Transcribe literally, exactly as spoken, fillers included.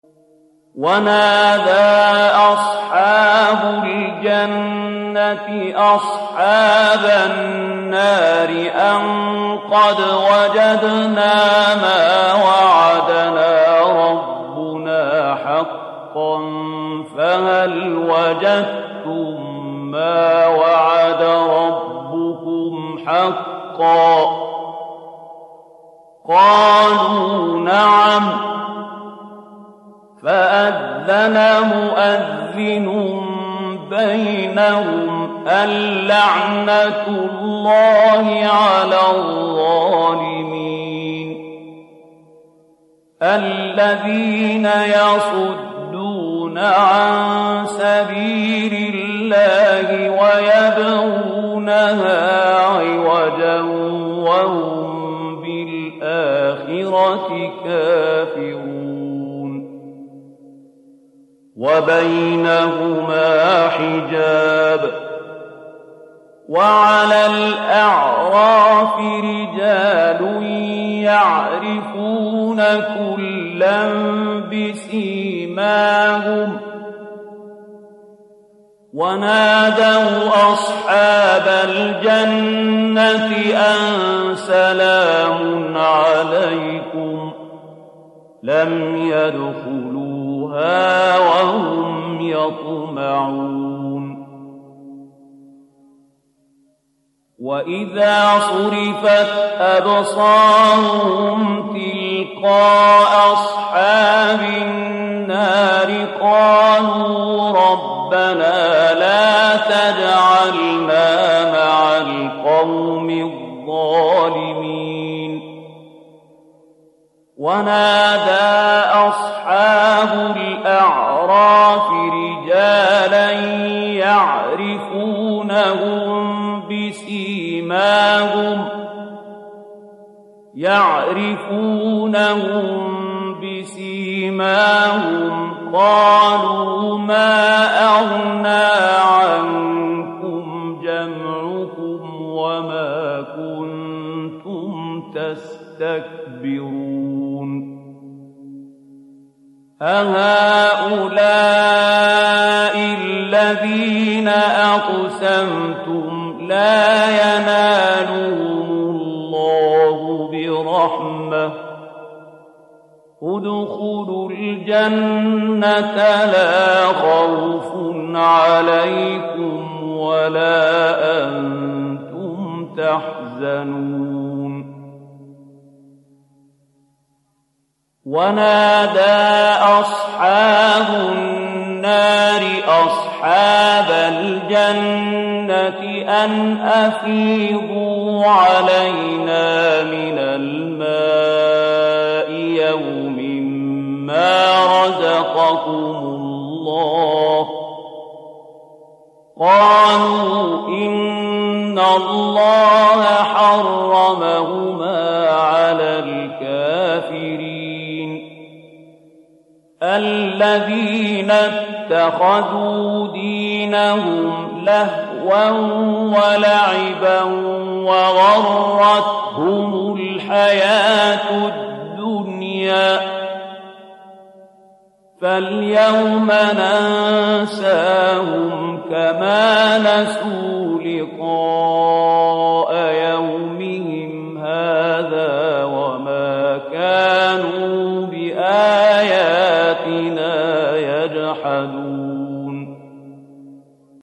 ونادى أصحاب الجنة أصحاب النار أن قد وجدنا ما وعدنا ربنا حقا فهل وجدتم ما وعد ربكم حقا قالوا نعم فأذن مؤذن بينهم اللعنة الله على الظالمين الذين يصدون عن سبيل الله ويبغونها عوجا وهم بالآخرة كافرون وبينهما حجاب وعلى الأعراف رجال يعرفون كلا بسيماهم ونادوا أصحاب الجنة أن سلام عليكم لم يدخلوها وهم يطمعون وإذا صرفت أبصارهم تلقاء أصحاب النار قالوا ربنا لا تجعلنا مع القوم الظالمين ونادى أصحاب الأعراف رجالا يعرفونهم بسيماهم يعرفونهم بسيماهم قالوا ما أغنى عنكم جمعكم وما كنتم تستكبرون أهؤلاء الذين أقسمتم لا ينالهم الله برحمة ادخلوا الجنة لا خوف عليكم ولا أنتم تحزنون ونادى أصحاب النار أصحاب الجنة أن أفيضوا علينا من الماء يوم ما رزقكم الله قالوا إن الله حرمهما على الكافرين الذين اتخذوا دينهم لهوا ولعبا وغرتهم الحياة الدنيا فاليوم ننساهم كما نسوا لقاء يومهم هذا وما كانوا بآياتنا يجحدون